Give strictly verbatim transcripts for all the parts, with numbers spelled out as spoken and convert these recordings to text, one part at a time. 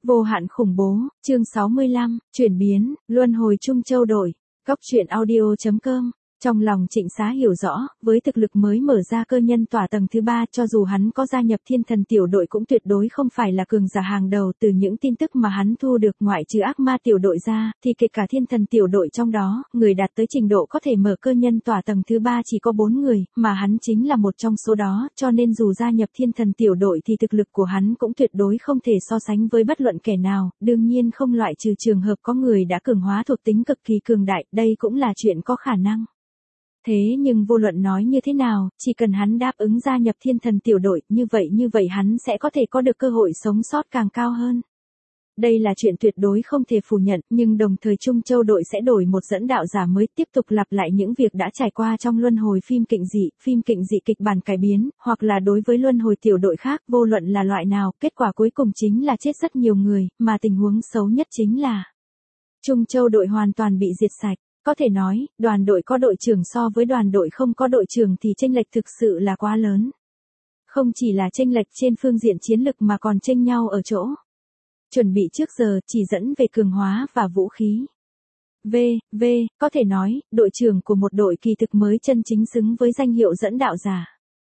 Vô hạn khủng bố, chương sáu mươi lăm, chuyển biến, luân hồi Trung Châu đội. Góc truyện audio chấm com. Trong lòng Trịnh Xá hiểu rõ, với thực lực mới mở ra cơ nhân tỏa tầng thứ ba, cho dù hắn có gia nhập thiên thần tiểu đội cũng tuyệt đối không phải là cường giả hàng đầu. Từ những tin tức mà hắn thu được, ngoại trừ ác ma tiểu đội ra, thì kể cả thiên thần tiểu đội trong đó, người đạt tới trình độ có thể mở cơ nhân tỏa tầng thứ ba chỉ có bốn người, mà hắn chính là một trong số đó, cho nên dù gia nhập thiên thần tiểu đội thì thực lực của hắn cũng tuyệt đối không thể so sánh với bất luận kẻ nào, đương nhiên không loại trừ trường hợp có người đã cường hóa thuộc tính cực kỳ cường đại, đây cũng là chuyện có khả năng. Thế nhưng vô luận nói như thế nào, chỉ cần hắn đáp ứng gia nhập thiên thần tiểu đội, như vậy như vậy hắn sẽ có thể có được cơ hội sống sót càng cao hơn. Đây là chuyện tuyệt đối không thể phủ nhận, nhưng đồng thời Trung Châu đội sẽ đổi một dẫn đạo giả mới, tiếp tục lặp lại những việc đã trải qua trong luân hồi phim kịch dị, phim kịch dị kịch bản cải biến, hoặc là đối với luân hồi tiểu đội khác, vô luận là loại nào, kết quả cuối cùng chính là chết rất nhiều người, mà tình huống xấu nhất chính là Trung Châu đội hoàn toàn bị diệt sạch. Có thể nói, đoàn đội có đội trưởng so với đoàn đội không có đội trưởng thì chênh lệch thực sự là quá lớn. Không chỉ là chênh lệch trên phương diện chiến lực mà còn chênh nhau ở chỗ chuẩn bị trước giờ, chỉ dẫn về cường hóa và vũ khí. V, V, có thể nói, đội trưởng của một đội kỳ thực mới chân chính xứng với danh hiệu dẫn đạo giả.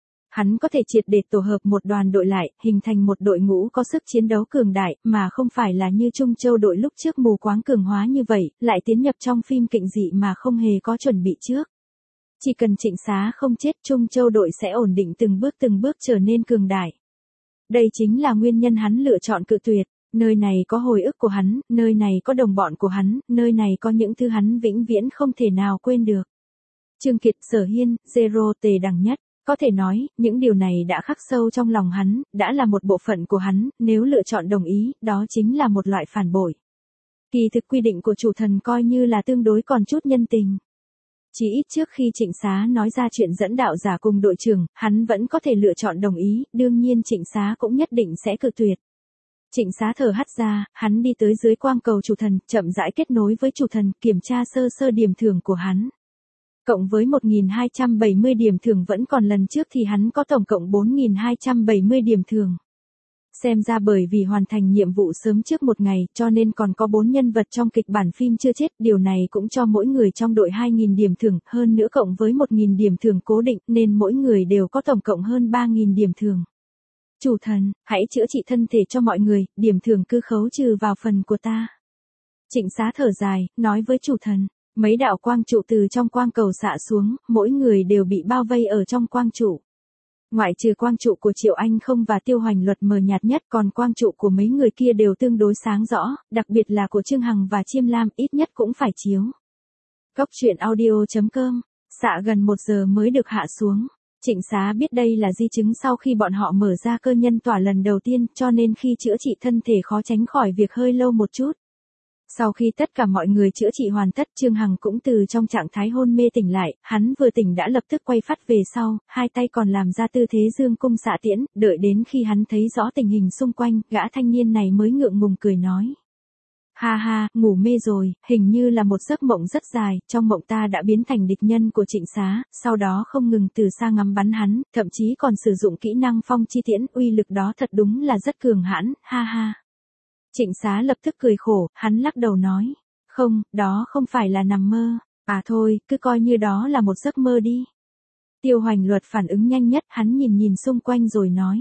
Hắn có thể triệt để tổ hợp một đoàn đội lại, hình thành một đội ngũ có sức chiến đấu cường đại, mà không phải là như Trung Châu đội lúc trước mù quáng cường hóa như vậy, lại tiến nhập trong phim kịch dị mà không hề có chuẩn bị trước. Chỉ cần Trịnh Xá không chết, Trung Châu đội sẽ ổn định từng bước từng bước trở nên cường đại. Đây chính là nguyên nhân hắn lựa chọn cự tuyệt. Nơi này có hồi ức của hắn, nơi này có đồng bọn của hắn, nơi này có những thứ hắn vĩnh viễn không thể nào quên được. Trương Kiệt, Sở Hiên, Zero tề đẳng nhất. Có thể nói, những điều này đã khắc sâu trong lòng hắn, đã là một bộ phận của hắn, nếu lựa chọn đồng ý, đó chính là một loại phản bội. Kỳ thực quy định của chủ thần coi như là tương đối còn chút nhân tình. Chỉ ít trước khi Trịnh Xá nói ra chuyện dẫn đạo giả cùng đội trưởng, hắn vẫn có thể lựa chọn đồng ý, đương nhiên Trịnh Xá cũng nhất định sẽ cự tuyệt. Trịnh Xá thở hắt ra, hắn đi tới dưới quang cầu chủ thần, chậm rãi kết nối với chủ thần, kiểm tra sơ sơ điểm thưởng của hắn. Cộng với một nghìn hai trăm bảy mươi điểm thưởng vẫn còn lần trước thì hắn có tổng cộng bốn nghìn hai trăm bảy mươi điểm thưởng. Xem ra bởi vì hoàn thành nhiệm vụ sớm trước một ngày, cho nên còn có bốn nhân vật trong kịch bản phim chưa chết, điều này cũng cho mỗi người trong đội hai nghìn điểm thưởng, hơn nữa cộng với một nghìn điểm thưởng cố định, nên mỗi người đều có tổng cộng hơn ba nghìn điểm thưởng. Chủ thần, hãy chữa trị thân thể cho mọi người, điểm thưởng cứ khấu trừ vào phần của ta. Trịnh Xá thở dài, nói với chủ thần. Mấy đạo quang trụ từ trong quang cầu xạ xuống, mỗi người đều bị bao vây ở trong quang trụ. Ngoại trừ quang trụ của Triệu Anh Không và Tiêu Hoành Luật mờ nhạt nhất, còn quang trụ của mấy người kia đều tương đối sáng rõ, đặc biệt là của Trương Hằng và Chiêm Lam, ít nhất cũng phải chiếu. Góc truyện audio chấm com, xạ gần một giờ mới được hạ xuống. Trịnh Xá biết đây là di chứng sau khi bọn họ mở ra cơ nhân tỏa lần đầu tiên, cho nên khi chữa trị thân thể khó tránh khỏi việc hơi lâu một chút. Sau khi tất cả mọi người chữa trị hoàn tất, Trương Hằng cũng từ trong trạng thái hôn mê tỉnh lại, hắn vừa tỉnh đã lập tức quay phát về sau, hai tay còn làm ra tư thế dương cung xạ tiễn, đợi đến khi hắn thấy rõ tình hình xung quanh, gã thanh niên này mới ngượng ngùng cười nói. Ha ha, ngủ mê rồi, hình như là một giấc mộng rất dài, trong mộng ta đã biến thành địch nhân của Trịnh Xá, sau đó không ngừng từ xa ngắm bắn hắn, thậm chí còn sử dụng kỹ năng phong chi tiễn, uy lực đó thật đúng là rất cường hãn, ha ha. Trịnh Xá lập tức cười khổ, hắn lắc đầu nói, không, đó không phải là nằm mơ, à thôi, cứ coi như đó là một giấc mơ đi. Tiêu Hoành Luật phản ứng nhanh nhất, hắn nhìn nhìn xung quanh rồi nói.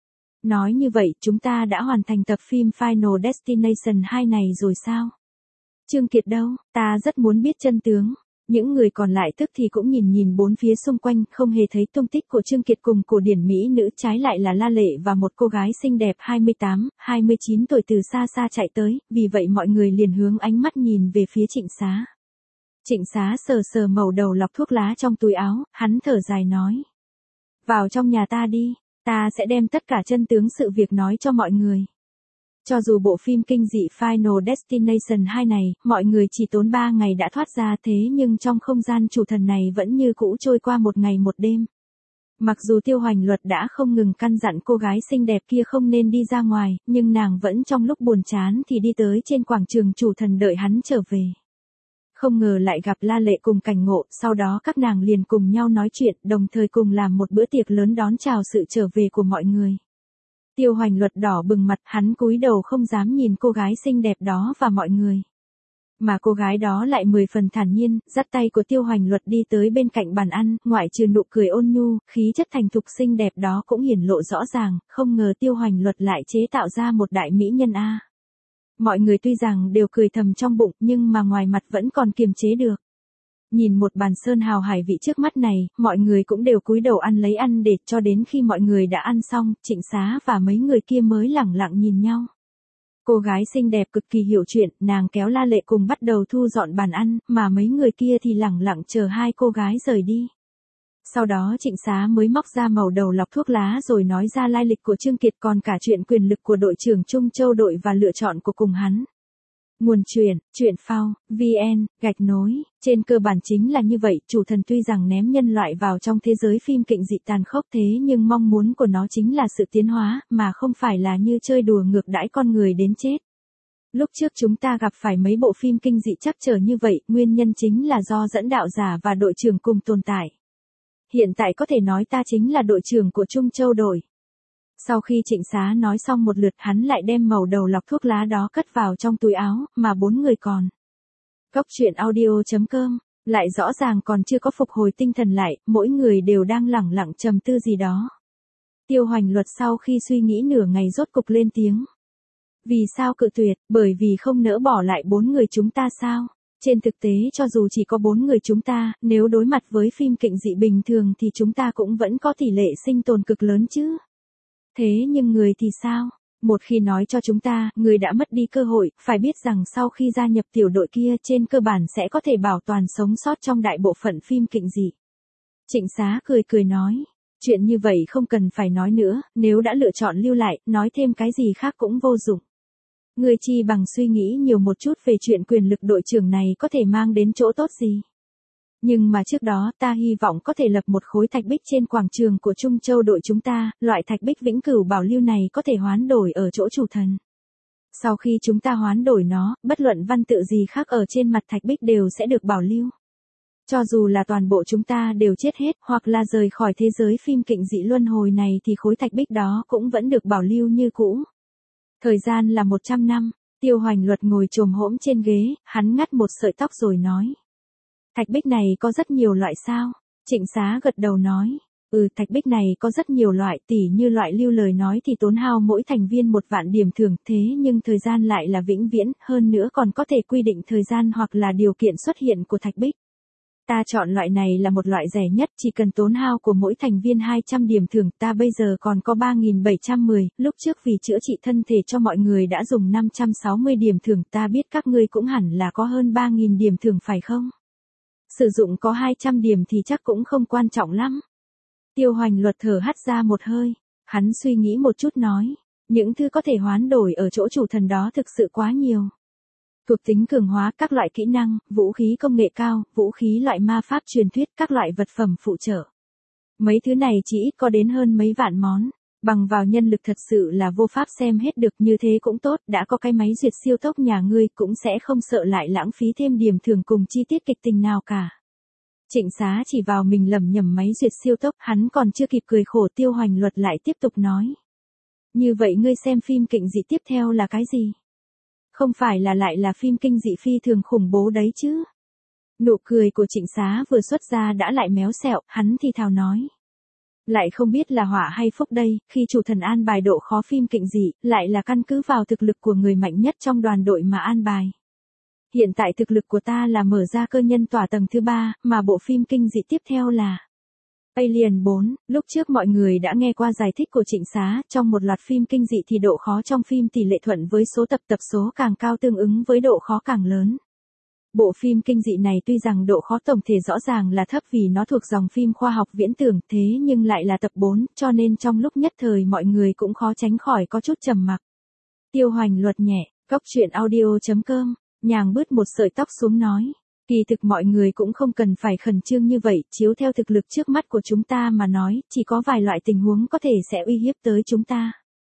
Nói như vậy, chúng ta đã hoàn thành tập phim Final Destination hai này rồi sao? Trương Kiệt đâu, ta rất muốn biết chân tướng. Những người còn lại tức thì cũng nhìn nhìn bốn phía xung quanh, không hề thấy tung tích của Trương Kiệt cùng cổ điển mỹ nữ, trái lại là La Lệ và một cô gái xinh đẹp hai mươi tám, hai mươi chín tuổi từ xa xa chạy tới, vì vậy mọi người liền hướng ánh mắt nhìn về phía Trịnh Xá. Trịnh Xá sờ sờ mẩu đầu lọc thuốc lá trong túi áo, hắn thở dài nói. Vào trong nhà ta đi, ta sẽ đem tất cả chân tướng sự việc nói cho mọi người. Cho dù bộ phim kinh dị Final Destination hai này, mọi người chỉ tốn ba ngày đã thoát ra, thế nhưng trong không gian chủ thần này vẫn như cũ trôi qua một ngày một đêm. Mặc dù Tiêu Hoành Luật đã không ngừng căn dặn cô gái xinh đẹp kia không nên đi ra ngoài, nhưng nàng vẫn trong lúc buồn chán thì đi tới trên quảng trường chủ thần đợi hắn trở về. Không ngờ lại gặp La Lệ cùng Cảnh Ngộ, sau đó các nàng liền cùng nhau nói chuyện, đồng thời cùng làm một bữa tiệc lớn đón chào sự trở về của mọi người. Tiêu Hoành Luật đỏ bừng mặt, hắn cúi đầu không dám nhìn cô gái xinh đẹp đó và mọi người. Mà cô gái đó lại mười phần thản nhiên, dắt tay của Tiêu Hoành Luật đi tới bên cạnh bàn ăn, ngoại trừ nụ cười ôn nhu, khí chất thành thục xinh đẹp đó cũng hiển lộ rõ ràng, không ngờ Tiêu Hoành Luật lại chế tạo ra một đại mỹ nhân a. Mọi người tuy rằng đều cười thầm trong bụng, nhưng mà ngoài mặt vẫn còn kiềm chế được. Nhìn một bàn sơn hào hải vị trước mắt này, mọi người cũng đều cúi đầu ăn lấy ăn để cho đến khi mọi người đã ăn xong, Trịnh Xá và mấy người kia mới lẳng lặng nhìn nhau. Cô gái xinh đẹp cực kỳ hiểu chuyện, nàng kéo La Lệ cùng bắt đầu thu dọn bàn ăn, mà mấy người kia thì lẳng lặng chờ hai cô gái rời đi. Sau đó Trịnh Xá mới móc ra màu đầu lọc thuốc lá rồi nói ra lai lịch của Trương Kiệt, còn cả chuyện quyền lực của đội trưởng Trung Châu đội và lựa chọn của cùng hắn. Nguồn truyện, truyện phao, vn, gạch nối, trên cơ bản chính là như vậy, chủ thần tuy rằng ném nhân loại vào trong thế giới phim kịnh dị tàn khốc thế nhưng mong muốn của nó chính là sự tiến hóa, mà không phải là như chơi đùa ngược đãi con người đến chết. Lúc trước chúng ta gặp phải mấy bộ phim kinh dị trắc trở như vậy, nguyên nhân chính là do dẫn đạo giả và đội trưởng cùng tồn tại. Hiện tại có thể nói ta chính là đội trưởng của Trung Châu đội. Sau khi Trịnh Xá nói xong một lượt, hắn lại đem màu đầu lọc thuốc lá đó cất vào trong túi áo, mà bốn người còn. Cốc truyện audio chấm com, lại rõ ràng còn chưa có phục hồi tinh thần lại, mỗi người đều đang lẳng lặng trầm tư gì đó. Tiêu Hoành Luật sau khi suy nghĩ nửa ngày rốt cục lên tiếng. Vì sao cự tuyệt, bởi vì không nỡ bỏ lại bốn người chúng ta sao? Trên thực tế cho dù chỉ có bốn người chúng ta, nếu đối mặt với phim kịnh dị bình thường thì chúng ta cũng vẫn có tỷ lệ sinh tồn cực lớn chứ. Thế nhưng người thì sao? Một khi nói cho chúng ta, người đã mất đi cơ hội, phải biết rằng sau khi gia nhập tiểu đội kia trên cơ bản sẽ có thể bảo toàn sống sót trong đại bộ phận phim kịnh dị. Trịnh Xá cười cười nói, chuyện như vậy không cần phải nói nữa, nếu đã lựa chọn lưu lại, nói thêm cái gì khác cũng vô dụng. Người chi bằng suy nghĩ nhiều một chút về chuyện quyền lực đội trưởng này có thể mang đến chỗ tốt gì. Nhưng mà trước đó ta hy vọng có thể lập một khối thạch bích trên quảng trường của Trung Châu đội chúng ta, loại thạch bích vĩnh cửu bảo lưu này có thể hoán đổi ở chỗ chủ thần. Sau khi chúng ta hoán đổi nó, bất luận văn tự gì khác ở trên mặt thạch bích đều sẽ được bảo lưu. Cho dù là toàn bộ chúng ta đều chết hết, hoặc là rời khỏi thế giới phim kịnh dị luân hồi này thì khối thạch bích đó cũng vẫn được bảo lưu như cũ. Thời gian là một trăm năm, Tiêu Hoành Luật ngồi chồm hổm trên ghế, hắn ngắt một sợi tóc rồi nói. Thạch bích này có rất nhiều loại sao? Trịnh Xá gật đầu nói. Ừ, thạch bích này có rất nhiều loại, tỉ như loại lưu lời nói thì tốn hao mỗi thành viên một vạn điểm thưởng, thế nhưng thời gian lại là vĩnh viễn, hơn nữa còn có thể quy định thời gian hoặc là điều kiện xuất hiện của thạch bích. Ta chọn loại này là một loại rẻ nhất, chỉ cần tốn hao của mỗi thành viên hai trăm điểm thưởng, ta bây giờ còn có ba nghìn bảy trăm mười, lúc trước vì chữa trị thân thể cho mọi người đã dùng năm trăm sáu mươi điểm thưởng, ta biết các ngươi cũng hẳn là có hơn ba nghìn điểm thưởng phải không? Sử dụng có hai trăm điểm thì chắc cũng không quan trọng lắm. Tiêu Hoành Luật thở hắt ra một hơi, hắn suy nghĩ một chút nói, những thứ có thể hoán đổi ở chỗ chủ thần đó thực sự quá nhiều. Thuộc tính cường hóa, các loại kỹ năng, vũ khí công nghệ cao, vũ khí loại ma pháp truyền thuyết, các loại vật phẩm phụ trợ. Mấy thứ này chỉ ít có đến hơn mấy vạn món, bằng vào nhân lực thật sự là vô pháp xem hết được, như thế cũng tốt, đã có cái máy duyệt siêu tốc nhà ngươi cũng sẽ không sợ lại lãng phí thêm điểm thưởng cùng chi tiết kịch tình nào cả. Trịnh Xá chỉ vào mình lẩm nhẩm máy duyệt siêu tốc, hắn còn chưa kịp cười khổ, Tiêu Hoành Luật lại tiếp tục nói. Như vậy ngươi xem phim kịnh dị tiếp theo là cái gì? Không phải là lại là phim kinh dị phi thường khủng bố đấy chứ? Nụ cười của Trịnh Xá vừa xuất ra đã lại méo xẹo, hắn thì thào nói. Lại không biết là họa hay phúc đây, khi chủ thần an bài độ khó phim kịnh dị, lại là căn cứ vào thực lực của người mạnh nhất trong đoàn đội mà an bài. Hiện tại thực lực của ta là mở ra cơ nhân tỏa tầng thứ ba, mà bộ phim kinh dị tiếp theo là Alien bốn. Lúc trước mọi người đã nghe qua giải thích của Trịnh Xá, trong một loạt phim kinh dị thì độ khó trong phim tỷ lệ thuận với số tập tập số càng cao tương ứng với độ khó càng lớn. Bộ phim kinh dị này tuy rằng độ khó tổng thể rõ ràng là thấp vì nó thuộc dòng phim khoa học viễn tưởng, thế nhưng lại là tập bốn, cho nên trong lúc nhất thời mọi người cũng khó tránh khỏi có chút trầm mặc. Tiêu Hoành Luật nhẹ, cốc truyện audio chấm com, nhàng bứt một sợi tóc xuống nói. Kỳ thực mọi người cũng không cần phải khẩn trương như vậy, chiếu theo thực lực trước mắt của chúng ta mà nói, chỉ có vài loại tình huống có thể sẽ uy hiếp tới chúng ta.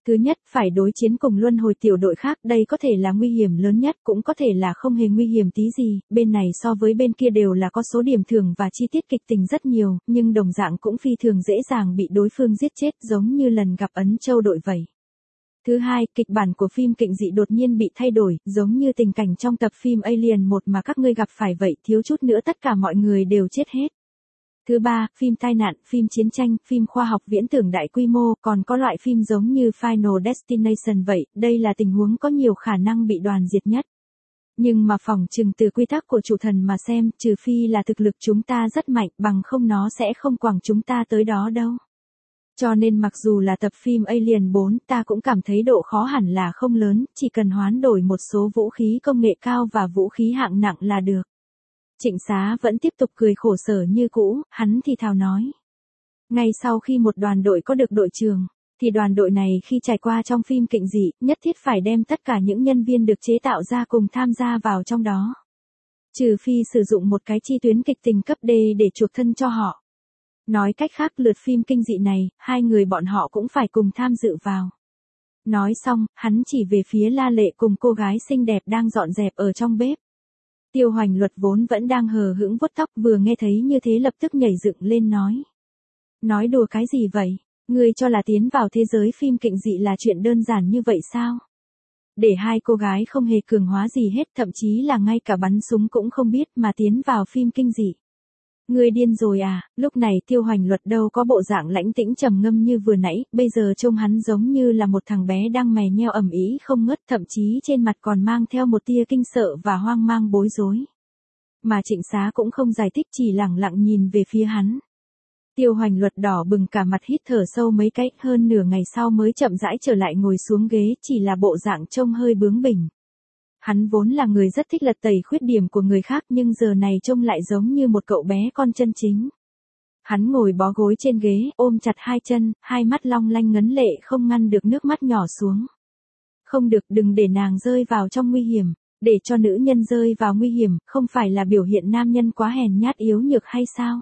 Thứ nhất, phải đối chiến cùng luân hồi tiểu đội khác, đây có thể là nguy hiểm lớn nhất, cũng có thể là không hề nguy hiểm tí gì, bên này so với bên kia đều là có số điểm thưởng và chi tiết kịch tình rất nhiều, nhưng đồng dạng cũng phi thường dễ dàng bị đối phương giết chết giống như lần gặp Ấn Châu đội vậy. Thứ hai, kịch bản của phim Kịnh Dị đột nhiên bị thay đổi, giống như tình cảnh trong tập phim Alien một mà các ngươi gặp phải vậy, thiếu chút nữa tất cả mọi người đều chết hết. Thứ ba, phim tai nạn, phim chiến tranh, phim khoa học viễn tưởng đại quy mô, còn có loại phim giống như Final Destination vậy, đây là tình huống có nhiều khả năng bị đoàn diệt nhất. Nhưng mà phỏng chừng từ quy tắc của chủ thần mà xem, trừ phi là thực lực chúng ta rất mạnh, bằng không nó sẽ không quẳng chúng ta tới đó đâu. Cho nên mặc dù là tập phim Alien bốn, ta cũng cảm thấy độ khó hẳn là không lớn, chỉ cần hoán đổi một số vũ khí công nghệ cao và vũ khí hạng nặng là được. Trịnh Xá vẫn tiếp tục cười khổ sở như cũ, hắn thì thào nói. Ngay sau khi một đoàn đội có được đội trưởng, thì đoàn đội này khi trải qua trong phim Kịnh Dị, nhất thiết phải đem tất cả những nhân viên được chế tạo ra cùng tham gia vào trong đó. Trừ phi sử dụng một cái chi tuyến kịch tình cấp D để chuộc thân cho họ. Nói cách khác lượt phim kinh dị này, hai người bọn họ cũng phải cùng tham dự vào. Nói xong, hắn chỉ về phía La Lệ cùng cô gái xinh đẹp đang dọn dẹp ở trong bếp. Tiêu Hoành Luật vốn vẫn đang hờ hững vuốt tóc vừa nghe thấy như thế lập tức nhảy dựng lên nói. Nói đùa cái gì vậy? Ngươi cho là tiến vào thế giới phim Kịnh Dị là chuyện đơn giản như vậy sao? Để hai cô gái không hề cường hóa gì hết, thậm chí là ngay cả bắn súng cũng không biết mà tiến vào phim kinh dị. Ngươi điên rồi à? Lúc này Tiêu Hoành Luật đâu có bộ dạng lãnh tĩnh trầm ngâm như vừa nãy, bây giờ trông hắn giống như là một thằng bé đang mè nheo ầm ĩ không ngớt, thậm chí trên mặt còn mang theo một tia kinh sợ và hoang mang bối rối. Mà Trịnh Xá cũng không giải thích, chỉ lẳng lặng nhìn về phía hắn. Tiêu Hoành Luật đỏ bừng cả mặt, hít thở sâu mấy cái, hơn nửa ngày sau mới chậm rãi trở lại ngồi xuống ghế, chỉ là bộ dạng trông hơi bướng bỉnh. Hắn vốn là người rất thích lật tẩy khuyết điểm của người khác, nhưng giờ này trông lại giống như một cậu bé con chân chính. Hắn ngồi bó gối trên ghế, ôm chặt hai chân, hai mắt long lanh ngấn lệ không ngăn được nước mắt nhỏ xuống. Không được, đừng để nàng rơi vào trong nguy hiểm. Để cho nữ nhân rơi vào nguy hiểm, không phải là biểu hiện nam nhân quá hèn nhát yếu nhược hay sao?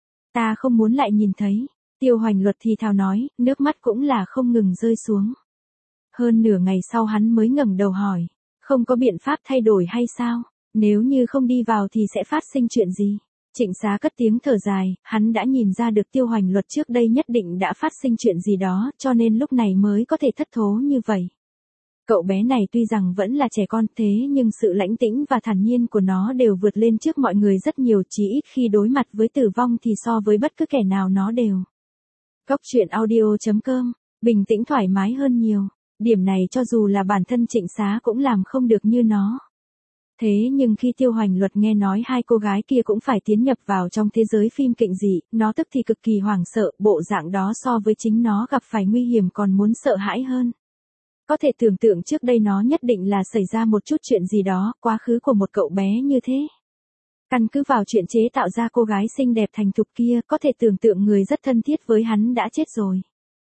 Ta không muốn lại nhìn thấy. Tiêu Hoành Luật thì thào nói, nước mắt cũng là không ngừng rơi xuống. Hơn nửa ngày sau hắn mới ngẩng đầu hỏi. Không có biện pháp thay đổi hay sao? Nếu như không đi vào thì sẽ phát sinh chuyện gì? Trịnh Xá cất tiếng thở dài, hắn đã nhìn ra được Tiêu Hoành Luật trước đây nhất định đã phát sinh chuyện gì đó, cho nên lúc này mới có thể thất thố như vậy. Cậu bé này tuy rằng vẫn là trẻ con thế nhưng sự lãnh tĩnh và thản nhiên của nó đều vượt lên trước mọi người rất nhiều, chí ít khi đối mặt với tử vong thì so với bất cứ kẻ nào nó đều. Góc truyện audio chấm com, bình tĩnh thoải mái hơn nhiều. Điểm này cho dù là bản thân Trịnh Xá cũng làm không được như nó. Thế nhưng khi Tiêu Hoành Luật nghe nói hai cô gái kia cũng phải tiến nhập vào trong thế giới phim Kịnh Dị, nó tức thì cực kỳ hoảng sợ, bộ dạng đó so với chính nó gặp phải nguy hiểm còn muốn sợ hãi hơn. Có thể tưởng tượng trước đây nó nhất định là xảy ra một chút chuyện gì đó, quá khứ của một cậu bé như thế. Căn cứ vào chuyện chế tạo ra cô gái xinh đẹp thành thục kia, có thể tưởng tượng người rất thân thiết với hắn đã chết rồi.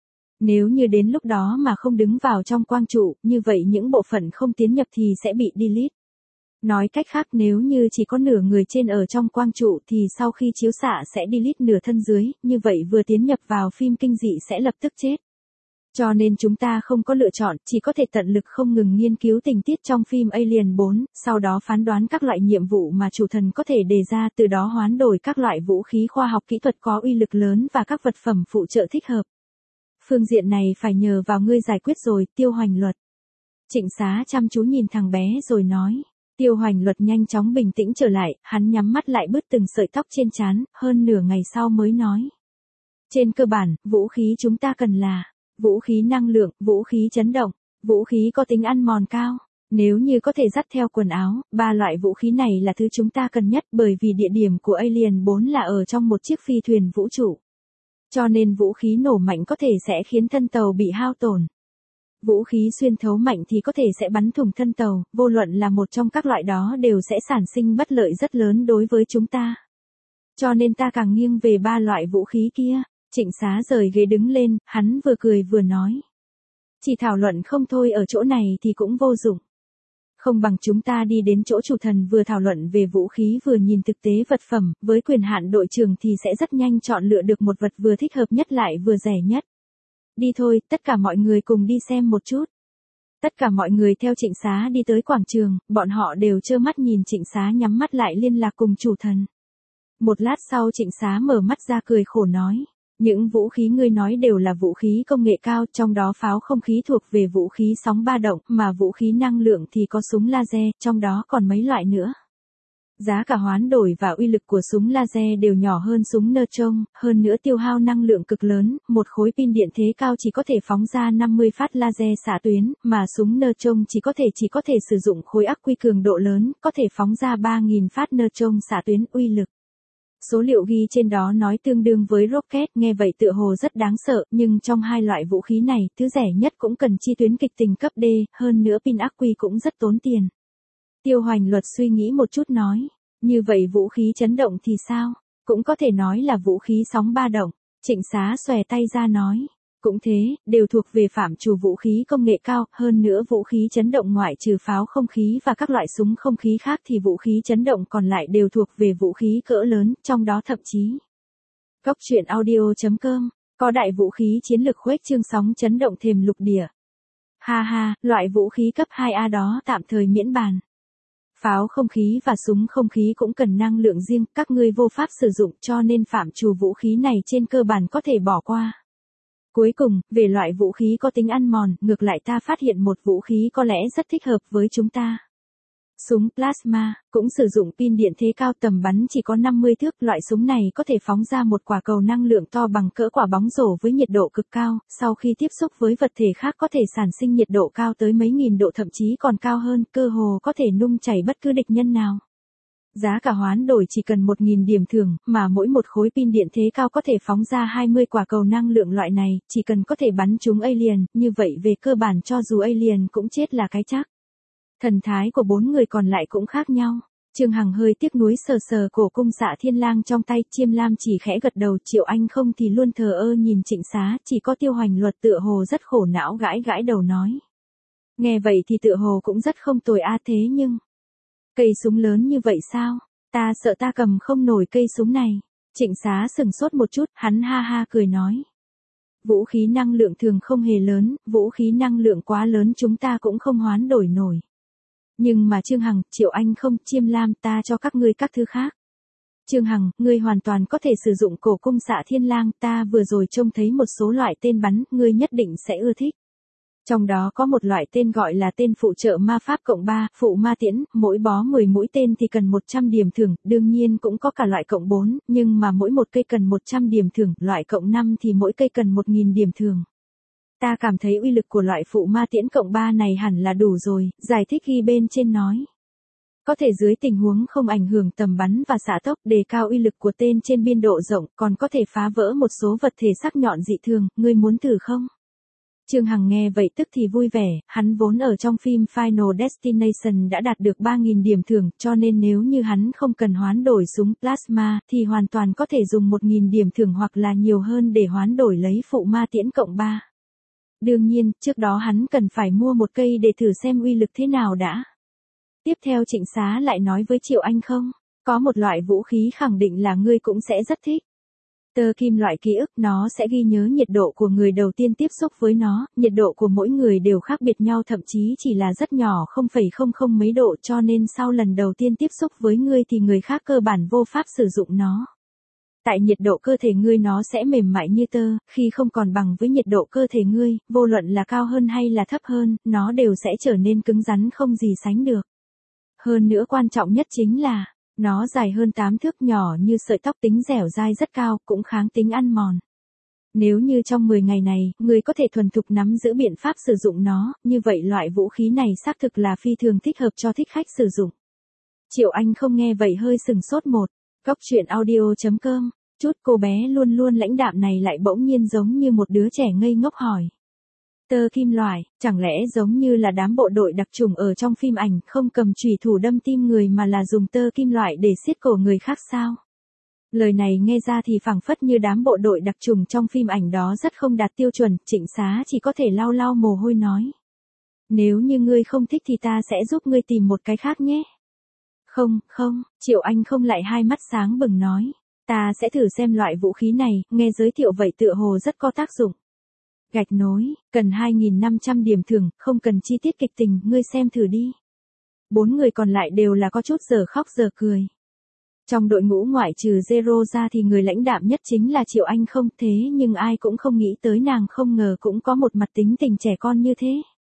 Nếu như đến lúc đó mà không đứng vào trong quang trụ, như vậy những bộ phận không tiến nhập thì sẽ bị delete. Nói cách khác, nếu như chỉ có nửa người trên ở trong quang trụ thì sau khi chiếu xạ sẽ delete nửa thân dưới, như vậy vừa tiến nhập vào phim kinh dị sẽ lập tức chết. Cho nên chúng ta không có lựa chọn, chỉ có thể tận lực không ngừng nghiên cứu tình tiết trong phim Alien bốn, sau đó phán đoán các loại nhiệm vụ mà chủ thần có thể đề ra, từ đó hoán đổi các loại vũ khí khoa học kỹ thuật có uy lực lớn và các vật phẩm phụ trợ thích hợp. Phương diện này phải nhờ vào ngươi giải quyết rồi, Tiêu Hoành Luật. Trịnh Xá chăm chú nhìn thằng bé rồi nói. Tiêu Hoành Luật nhanh chóng bình tĩnh trở lại, hắn nhắm mắt lại bứt từng sợi tóc trên trán, hơn nửa ngày sau mới nói. Trên cơ bản, vũ khí chúng ta cần là vũ khí năng lượng, vũ khí chấn động, vũ khí có tính ăn mòn cao. Nếu như có thể dắt theo quần áo, ba loại vũ khí này là thứ chúng ta cần nhất, bởi vì địa điểm của Alien bốn là ở trong một chiếc phi thuyền vũ trụ. Cho nên vũ khí nổ mạnh có thể sẽ khiến thân tàu bị hao tổn. Vũ khí xuyên thấu mạnh thì có thể sẽ bắn thủng thân tàu, vô luận là một trong các loại đó đều sẽ sản sinh bất lợi rất lớn đối với chúng ta. Cho nên ta càng nghiêng về ba loại vũ khí kia. Trịnh Xá rời ghế đứng lên, hắn vừa cười vừa nói. Chỉ thảo luận không thôi ở chỗ này thì cũng vô dụng. Không bằng chúng ta đi đến chỗ chủ thần vừa thảo luận về vũ khí vừa nhìn thực tế vật phẩm, với quyền hạn đội trưởng thì sẽ rất nhanh chọn lựa được một vật vừa thích hợp nhất lại vừa rẻ nhất. Đi thôi, tất cả mọi người cùng đi xem một chút. Tất cả mọi người theo Trịnh Xá đi tới quảng trường, bọn họ đều trơ mắt nhìn Trịnh Xá nhắm mắt lại liên lạc cùng chủ thần. Một lát sau Trịnh Xá mở mắt ra cười khổ nói. Những vũ khí ngươi nói đều là vũ khí công nghệ cao, trong đó pháo không khí thuộc về vũ khí sóng ba động, mà vũ khí năng lượng thì có súng laser, trong đó còn mấy loại nữa. Giá cả hoán đổi và uy lực của súng laser đều nhỏ hơn súng neutron, hơn nữa tiêu hao năng lượng cực lớn, một khối pin điện thế cao chỉ có thể phóng ra năm mươi phát laser xạ tuyến, mà súng neutron chỉ có thể chỉ có thể sử dụng khối ắc quy cường độ lớn, có thể phóng ra ba nghìn phát neutron xạ tuyến uy lực. Số liệu ghi trên đó nói tương đương với rocket, nghe vậy tựa hồ rất đáng sợ, nhưng trong hai loại vũ khí này, thứ rẻ nhất cũng cần chi tuyến kịch tình cấp D, hơn nữa pin ắc quy cũng rất tốn tiền. Tiêu Hoành Luật suy nghĩ một chút nói, như vậy vũ khí chấn động thì sao? Cũng có thể nói là vũ khí sóng ba động. Trịnh Xá xòe tay ra nói, cũng thế, đều thuộc về phạm trù vũ khí công nghệ cao, hơn nữa vũ khí chấn động ngoại trừ pháo không khí và các loại súng không khí khác thì vũ khí chấn động còn lại đều thuộc về vũ khí cỡ lớn, trong đó thậm chí. Cốc truyện audio chấm com, có đại vũ khí chiến lược khuếch trương sóng chấn động thềm lục địa. Ha ha, loại vũ khí cấp hai A đó tạm thời miễn bàn. Pháo không khí và súng không khí cũng cần năng lượng riêng, các ngươi vô pháp sử dụng cho nên phạm trù vũ khí này trên cơ bản có thể bỏ qua. Cuối cùng, về loại vũ khí có tính ăn mòn, ngược lại ta phát hiện một vũ khí có lẽ rất thích hợp với chúng ta. Súng plasma, cũng sử dụng pin điện thế cao, tầm bắn chỉ có năm mươi thước, loại súng này có thể phóng ra một quả cầu năng lượng to bằng cỡ quả bóng rổ với nhiệt độ cực cao, sau khi tiếp xúc với vật thể khác có thể sản sinh nhiệt độ cao tới mấy nghìn độ thậm chí còn cao hơn, cơ hồ có thể nung chảy bất cứ địch nhân nào. Giá cả hoán đổi chỉ cần một nghìn điểm thưởng, mà mỗi một khối pin điện thế cao có thể phóng ra hai mươi quả cầu năng lượng loại này, chỉ cần có thể bắn trúng alien, như vậy về cơ bản cho dù alien cũng chết là cái chắc. Thần thái của bốn người còn lại cũng khác nhau. Trương Hằng hơi tiếc nuối sờ sờ cổ cung xạ thiên lang trong tay, Chiêm Lam chỉ khẽ gật đầu, Triệu Anh không thì luôn thờ ơ nhìn Trịnh Xá, chỉ có Tiêu Hoành Luật tựa hồ rất khổ não gãi gãi đầu nói. Nghe vậy thì tựa hồ cũng rất không tồi a, thế nhưng... Cây súng lớn như vậy sao? Ta sợ ta cầm không nổi cây súng này. Trịnh Xá sừng sốt một chút, hắn ha ha cười nói. Vũ khí năng lượng thường không hề lớn, vũ khí năng lượng quá lớn chúng ta cũng không hoán đổi nổi. Nhưng mà Trương Hằng, Triệu Anh không, Chiêm Lam, ta cho các ngươi các thứ khác. Trương Hằng, ngươi hoàn toàn có thể sử dụng cổ cung xạ thiên lang, ta vừa rồi trông thấy một số loại tên bắn, ngươi nhất định sẽ ưa thích. Trong đó có một loại tên gọi là tên phụ trợ ma pháp cộng ba, phụ ma tiễn, mỗi bó mười mũi tên thì cần một trăm điểm thưởng, đương nhiên cũng có cả loại cộng bốn, nhưng mà mỗi một cây cần một trăm điểm thưởng, loại cộng năm thì mỗi cây cần một nghìn điểm thưởng. Ta cảm thấy uy lực của loại phụ ma tiễn cộng ba này hẳn là đủ rồi, giải thích ghi bên trên nói. Có thể dưới tình huống không ảnh hưởng tầm bắn và xạ tốc, đề cao uy lực của tên trên biên độ rộng, còn có thể phá vỡ một số vật thể sắc nhọn dị thường, ngươi muốn thử không? Trương Hằng nghe vậy tức thì vui vẻ, hắn vốn ở trong phim Final Destination đã đạt được ba nghìn điểm thưởng, cho nên nếu như hắn không cần hoán đổi súng plasma, thì hoàn toàn có thể dùng một nghìn điểm thưởng hoặc là nhiều hơn để hoán đổi lấy phụ ma tiễn cộng ba. Đương nhiên, trước đó hắn cần phải mua một cây để thử xem uy lực thế nào đã. Tiếp theo Trịnh Xá lại nói với Triệu Anh không, có một loại vũ khí khẳng định là ngươi cũng sẽ rất thích. Tơ kim loại ký ức, nó sẽ ghi nhớ nhiệt độ của người đầu tiên tiếp xúc với nó, nhiệt độ của mỗi người đều khác biệt nhau, thậm chí chỉ là rất nhỏ không phẩy không không mấy độ, cho nên sau lần đầu tiên tiếp xúc với ngươi thì người khác cơ bản vô pháp sử dụng nó. Tại nhiệt độ cơ thể ngươi nó sẽ mềm mại như tơ, khi không còn bằng với nhiệt độ cơ thể ngươi, vô luận là cao hơn hay là thấp hơn, nó đều sẽ trở nên cứng rắn không gì sánh được. Hơn nữa quan trọng nhất chính là, nó dài hơn tám thước, nhỏ như sợi tóc, tính dẻo dai rất cao, cũng kháng tính ăn mòn. Nếu như trong mười ngày này, người có thể thuần thục nắm giữ biện pháp sử dụng nó, như vậy loại vũ khí này xác thực là phi thường thích hợp cho thích khách sử dụng. Triệu Anh không nghe vậy hơi sừng sốt một. Cốc truyện audio chấm com, chút cô bé luôn luôn lãnh đạm này lại bỗng nhiên giống như một đứa trẻ ngây ngốc hỏi. Tơ kim loại, chẳng lẽ giống như là đám bộ đội đặc chủng ở trong phim ảnh, không cầm chùy thủ đâm tim người mà là dùng tơ kim loại để siết cổ người khác sao? Lời này nghe ra thì phảng phất như đám bộ đội đặc chủng trong phim ảnh đó rất không đạt tiêu chuẩn, Trịnh Xá chỉ có thể lau lau mồ hôi nói. Nếu như ngươi không thích thì ta sẽ giúp ngươi tìm một cái khác nhé. Không, không, Triệu Anh không lại hai mắt sáng bừng nói. Ta sẽ thử xem loại vũ khí này, nghe giới thiệu vậy tựa hồ rất có tác dụng. Gạch nối, cần hai nghìn năm trăm điểm thưởng, không cần chi tiết kịch tình, ngươi xem thử đi. Bốn người còn lại đều là có chút giờ khóc giờ cười. Trong đội ngũ ngoại trừ Zero ra thì người lãnh đạm nhất chính là Triệu Anh không, thế nhưng ai cũng không nghĩ tới nàng không ngờ cũng có một mặt tính tình trẻ con như thế.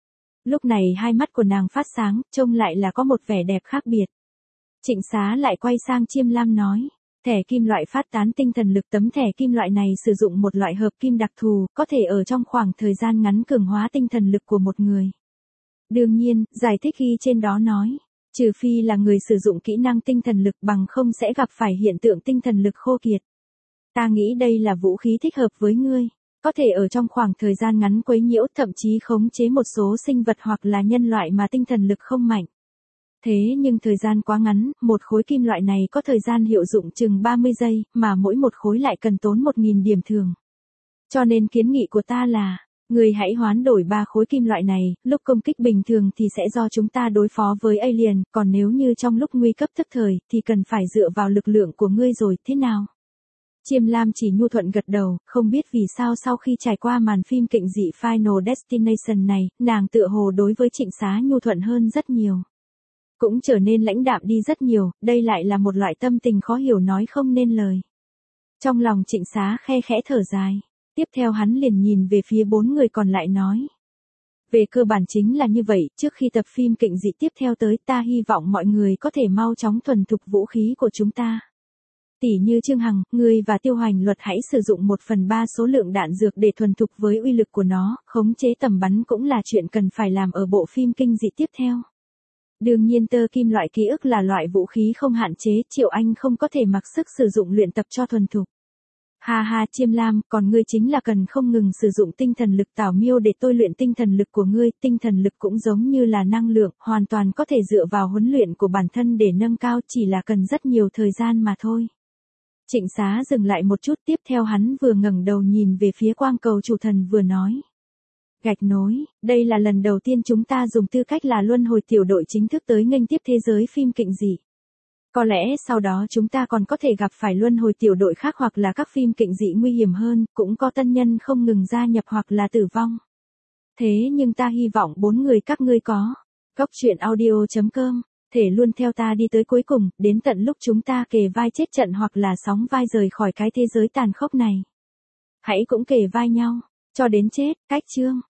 Lúc này hai mắt của nàng phát sáng, trông lại là có một vẻ đẹp khác biệt. Trịnh Xá lại quay sang Chiêm Lam nói, thẻ kim loại phát tán tinh thần lực, tấm thẻ kim loại này sử dụng một loại hợp kim đặc thù, có thể ở trong khoảng thời gian ngắn cường hóa tinh thần lực của một người. Đương nhiên, giải thích ghi trên đó nói, trừ phi là người sử dụng kỹ năng tinh thần lực, bằng không sẽ gặp phải hiện tượng tinh thần lực khô kiệt. Ta nghĩ đây là vũ khí thích hợp với ngươi, có thể ở trong khoảng thời gian ngắn quấy nhiễu, thậm chí khống chế một số sinh vật hoặc là nhân loại mà tinh thần lực không mạnh. Thế nhưng thời gian quá ngắn, một khối kim loại này có thời gian hiệu dụng chừng ba mươi giây, mà mỗi một khối lại cần tốn một nghìn điểm thưởng. Cho nên kiến nghị của ta là, người hãy hoán đổi ba khối kim loại này, lúc công kích bình thường thì sẽ do chúng ta đối phó với alien, còn nếu như trong lúc nguy cấp tức thời, thì cần phải dựa vào lực lượng của ngươi rồi, thế nào? Chiêm Lam chỉ nhu thuận gật đầu, không biết vì sao sau khi trải qua màn phim kịch dị Final Destination này, nàng tựa hồ đối với Trịnh Xá nhu thuận hơn rất nhiều. Cũng trở nên lãnh đạm đi rất nhiều, đây lại là một loại tâm tình khó hiểu nói không nên lời. Trong lòng Trịnh Xá khe khẽ thở dài, tiếp theo hắn liền nhìn về phía bốn người còn lại nói. Về cơ bản chính là như vậy, trước khi tập phim kịch dị tiếp theo tới, ta hy vọng mọi người có thể mau chóng thuần thục vũ khí của chúng ta. Tỷ như Trương Hằng, ngươi và Tiêu Hoành Luật hãy sử dụng một phần ba số lượng đạn dược để thuần thục với uy lực của nó, khống chế tầm bắn cũng là chuyện cần phải làm ở bộ phim kinh dị tiếp theo. Đương nhiên tơ kim loại ký ức là loại vũ khí không hạn chế, Triệu Anh không có thể mặc sức sử dụng luyện tập cho thuần thục. Ha ha Chiêm Lam, còn ngươi chính là cần không ngừng sử dụng tinh thần lực Tảo Miêu để tôi luyện tinh thần lực của ngươi, tinh thần lực cũng giống như là năng lượng, hoàn toàn có thể dựa vào huấn luyện của bản thân để nâng cao, chỉ là cần rất nhiều thời gian mà thôi. Trịnh Xá dừng lại một chút, tiếp theo hắn vừa ngẩng đầu nhìn về phía quang cầu chủ thần vừa nói. Gạch nối, đây là lần đầu tiên chúng ta dùng tư cách là luân hồi tiểu đội chính thức tới nghênh tiếp thế giới phim kịch dị. Có lẽ sau đó chúng ta còn có thể gặp phải luân hồi tiểu đội khác hoặc là các phim kịch dị nguy hiểm hơn, cũng có tân nhân không ngừng gia nhập hoặc là tử vong. Thế nhưng ta hy vọng bốn người các ngươi có. Góc truyện audio chấm com, thể luôn theo ta đi tới cuối cùng, đến tận lúc chúng ta kề vai chết trận hoặc là sóng vai rời khỏi cái thế giới tàn khốc này. Hãy cũng kề vai nhau, cho đến chết, cách chương.